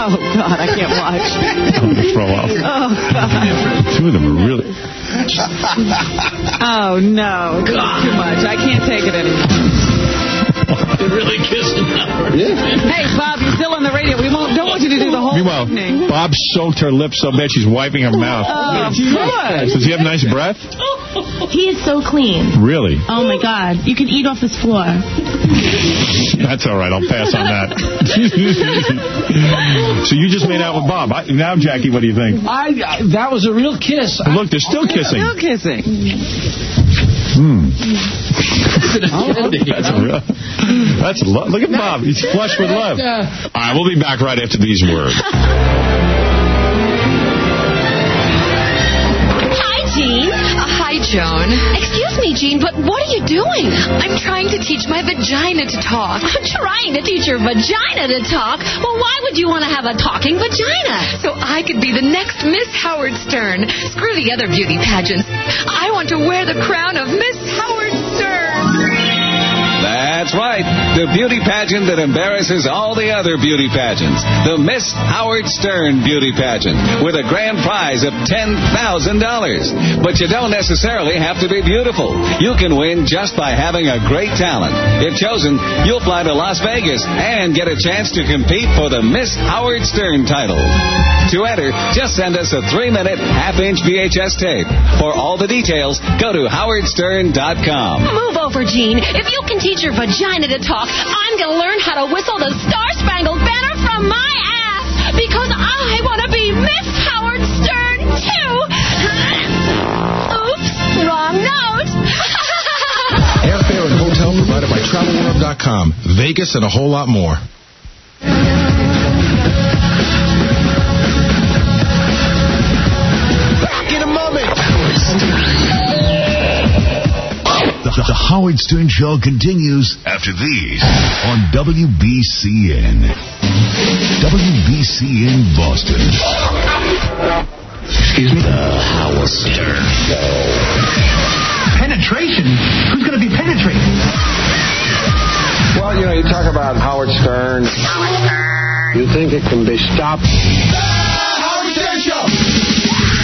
Oh, God, I can't watch. I'm going to throw up. Oh, God. Two of them are really... Oh, no. This is too much. I can't take it anymore. You really kissed him now. Hey, Bob, you're still on the radio. We don't want you to do the whole evening. Bob soaked her lips so bad she's wiping her mouth. Oh, good. Does he have nice breath? He is so clean. Really? Oh, my God. You can eat off his floor. That's all right. I'll pass on that. So you just made out with Bob. Now, Jackie, what do you think? That was a real kiss. Look, they're still kissing. Still kissing. Look at Bob. He's flush with love. All right, we'll be back right after these words. Hi, Gene. Hi, Joan. Excuse me, Gene, but what are you doing? I'm trying to teach my vagina to talk. Trying to teach your vagina to talk? Well, why would you want to have a talking vagina? So I could be the next Miss Howard Stern. Screw the other beauty pageants. I want to wear the crown of Miss Howard Stern. That's right. The beauty pageant that embarrasses all the other beauty pageants. The Miss Howard Stern Beauty Pageant with a grand prize of $10,000. But you don't necessarily have to be beautiful. You can win just by having a great talent. If chosen, you'll fly to Las Vegas and get a chance to compete for the Miss Howard Stern title. To enter, just send us a 3-minute half-inch VHS tape. For all the details, go to howardstern.com. Move over, Gene. If you can teach your vagina to talk, I'm going to learn how to whistle the Star-Spangled Banner from my ass. Because I want to be Miss Howard Stern, too. Oops, wrong note. Airfare and hotel provided by TravelWorld.com. Vegas and a whole lot more. The Howard Stern Show continues after these on WBCN. WBCN Boston. Excuse me? The Howard Stern Show. Penetration? Who's going to be penetrated? Well, you talk about Howard Stern. You think it can be stopped? The Howard Stern Show.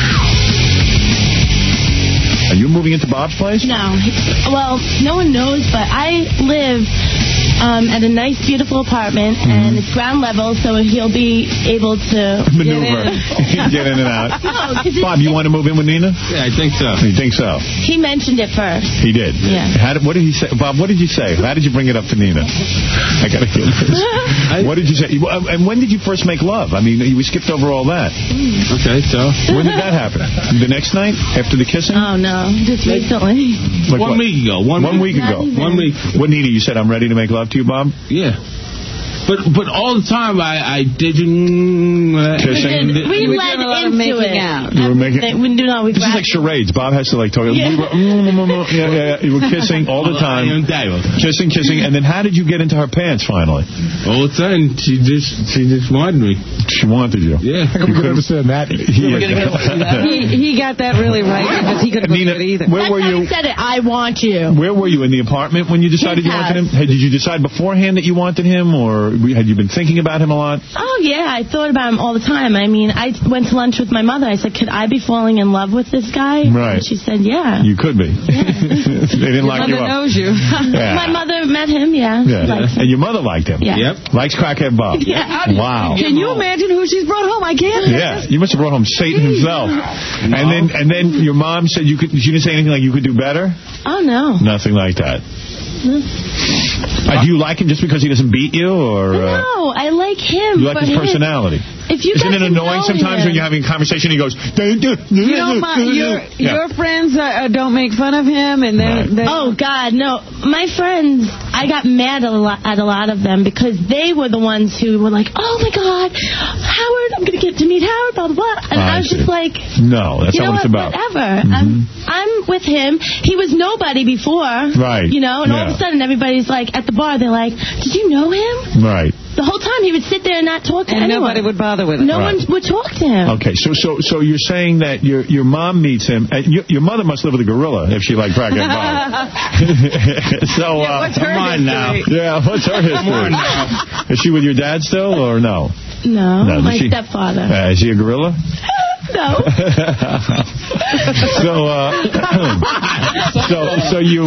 Are you moving into Bob's place? No. Well, no one knows, but I live at a nice, beautiful apartment, and it's ground level, so he'll be able to maneuver, get in and out. No, Bob, you want to move in with Nina? Yeah, I think so. You think so? He mentioned it first. He did? Yeah. What did he say? Bob, what did you say? How did you bring it up to Nina? I got to hear this. What did you say? And when did you first make love? I mean, we skipped over all that. Okay, so? When did that happen? The next night? After the kissing? Oh, no. Just recently. Like 1 week ago. 1 week ago. 1 week. What, Nina, you said I'm ready to make love to you, Bob? Yeah. But all the time I didn't... Kissing? We led into it. You were making... This is like charades. Bob has to talk. Yeah. You were kissing all the time. Kissing. And then how did you get into her pants finally? All the time. She just wanted me. She wanted you. Yeah. I couldn't understand that. He got that really right because he couldn't believe it either. Where were you? Said it. I want you. Where were you in the apartment when you decided you wanted him? Did you decide beforehand that you wanted him, or had you been thinking about him a lot? Oh, yeah. I thought about him all the time. I mean, I went to lunch with my mother. I said, could I be falling in love with this guy? Right. And she said, yeah. You could be. Yeah. They didn't lock you up. Your mother knows you. Yeah. My mother met him, yeah. And your mother liked him? Yeah. Yep. Likes Crackhead Bob? Yeah. Wow. Can you imagine who she's brought home? I can't. Yeah. You must have brought home Satan himself. No. And then your mom said she didn't say anything like you could do better? Oh, no. Nothing like that. Do you like him just because he doesn't beat you, or? No, I like him. You like his personality. Isn't it annoying sometimes when you're having a conversation and he goes, your friends don't make fun of him, and then oh God, no. My friends, I got mad at a lot of them because they were the ones who were like, oh my God, Howard, I'm going to get to meet Howard, blah blah blah, and I was just like, no, that's not what it's about. Whatever. I'm with him. He was nobody before, right? And all of of a sudden, everybody's like, at the bar, they're like, did you know him? Right. The whole time he would sit there and not talk to anyone. Nobody would bother with him. No one would talk to him. Okay, so you're saying that your mom meets him, and your mother must live with a gorilla if she liked Crackhead Bob. So, what's her come on now. Yeah, what's her history? Come on now. Is she with your dad still, or no? No, my stepfather. Is he a gorilla? No. So you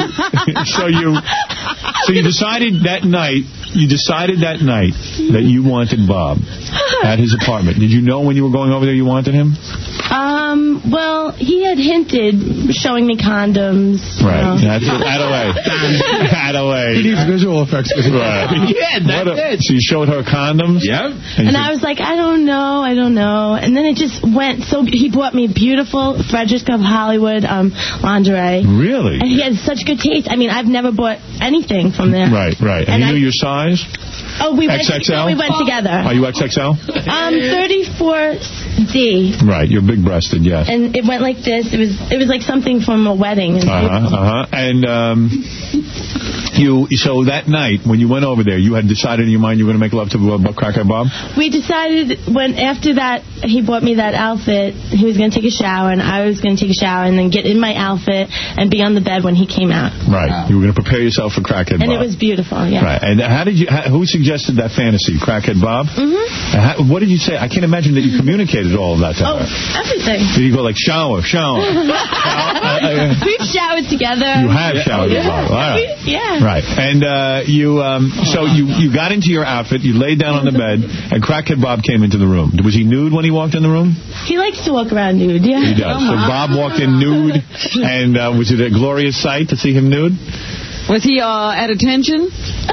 decided that night. You decided that night that you wanted Bob at his apartment. Did you know when you were going over there you wanted him? Well, he had hinted, showing me condoms. Right. That's Adelaide. He needs visual effects. Right. Yeah, that's it. So you showed her condoms? Yep. And I was like, I don't know. And then it just went. So he bought me beautiful Frederick of Hollywood lingerie. Really? And he had such good taste. I mean, I've never bought anything from there. Right. And he knew your size? Oh, we XXL? went together. Are you XXL? 34D. Right, you're big-breasted, yes. And it went like this. It was like something from a wedding. And so that night, when you went over there, you had decided in your mind you were going to make love to Crackhead Bob? We decided after that, he bought me that outfit, he was going to take a shower, and I was going to take a shower, and then get in my outfit and be on the bed when he came out. Right. Wow. You were going to prepare yourself for Crackhead Bob. And it was beautiful, yeah. Right. And who suggested that fantasy? Crackhead Bob? Mm-hmm. What did you say? I can't imagine that you communicated all of that to her. Everything. Did you go like, shower? We've showered together. You have showered with Bob. Right. Yeah. Right. And you got into your outfit, you laid down on the bed, and Crackhead Bob came into the room. Was he nude when he walked in the room? He likes to walk around nude, yeah. He does. So Bob walked in nude, and was it a glorious sight to see him nude? Was he at attention?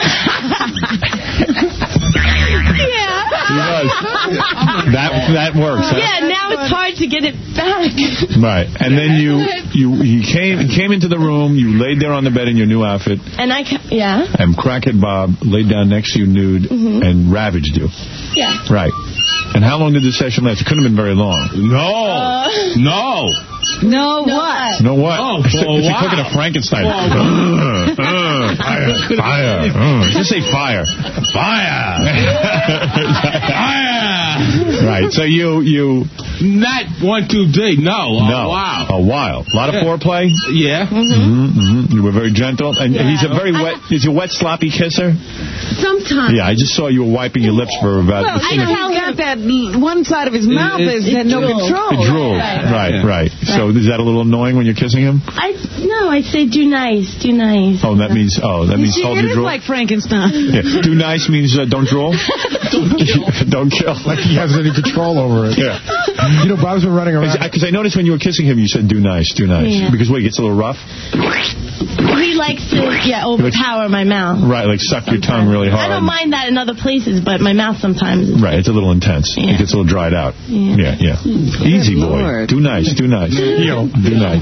Yeah. He was. That works. Yeah, now it's hard to get it back. Right. And then he came into the room, you laid there on the bed in your new outfit. And And Crackhead Bob laid down next to you nude and ravaged you. Yeah. Right. And how long did the session last? It couldn't have been very long. No. No what? No what? Oh, it's like cooking a Frankenstein. Fire. Just say fire. Fire. Right. So you not 1, 2, 3. No. No. Wow. A while. A lot of foreplay. Yeah. You were very gentle, and he's a very wet. Is he a wet, sloppy kisser? Sometimes. Yeah. I just saw you were wiping your lips for about. Well, he's got that one side of his mouth had no control. It drooled. Right. So is that a little annoying when you're kissing him? No, I say do nice. Oh, that means hold you drool. It is like Frankenstein. Yeah. Do nice means don't drool. Don't kill. Like he has any control over it. Yeah. You know, Bob's been running around. Because I noticed when you were kissing him, you said do nice. Yeah. Because he gets a little rough. He likes to overpower my mouth. Right, like suck your tongue really hard. I don't mind that in other places, but my mouth sometimes is... Right, it's a little intense. Yeah. It gets a little dried out. Yeah. Easy, boy. Lord. Do nice. Do nice. Do nice.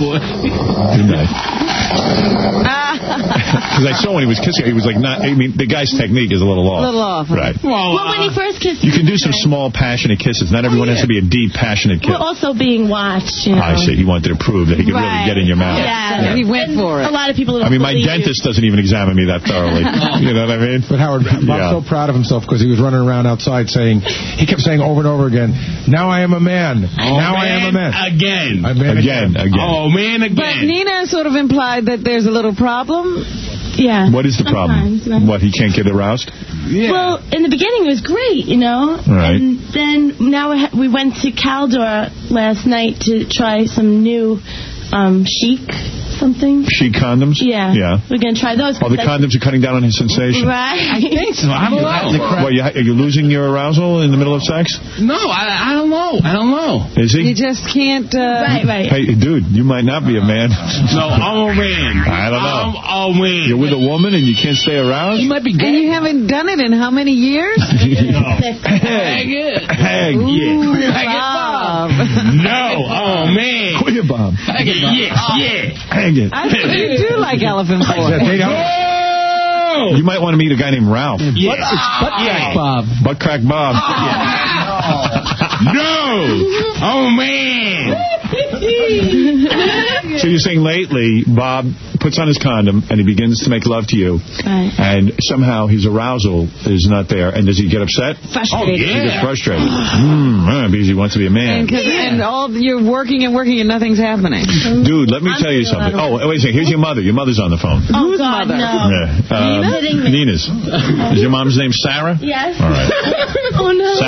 Because I saw when he was kissing, he was like not. I mean, the guy's technique is a little off. Right. Well, when he first kissed you can do some small, passionate kisses. Not everyone has to be a deep, passionate kiss. We're also being watched, you know. I see. He wanted to prove that he could really get in your mouth. Yeah. He went for it. A lot of people. My dentist doesn't even examine me that thoroughly. You know what I mean? But Howard, Bob's so proud of himself because he was running around outside he kept saying over and over again, now I am a man. Now I am a man. Again. Again. Oh, man, again. But Nina sort of implied that there's a little problem. Yeah. What is the problem? Right? What, he can't get aroused? Yeah. Well, in the beginning it was great, you know. Right. And then now we went to Caldor last night to try some new chic something. Chic condoms? Yeah. We're going to try those. The condoms are cutting down on his sensation. Right. I think so. I don't know. What, are you losing your arousal in the middle of sex? No, I don't know. Is he? You just can't... Right. Hey, dude, you might not be a man. No, I'm a man. I don't know. I'm a man. You're with a woman and you can't stay aroused? You might be And you haven't done it in how many years? Hang it. Hang it. Bob. No, oh man. Quit it, Bob. Hang it. Yeah. Hang it. I think you do like elephant boy. You might want to meet a guy named Ralph. Yeah. Butt crack Bob. Butt crack Bob. No. Oh man. So you're saying lately, Bob puts on his condom and he begins to make love to you, and somehow his arousal is not there. And does he get upset? Frustrated. Oh, yeah. He gets frustrated. Because he wants to be a man. And you're working and working and nothing's happening. Dude, let me tell you something. Oh, wait a second. Here's your mother. Your mother's on the phone. Oh, God, mother? no. Nina's. Is your mom's name Sarah? Yes. All right. Oh, no.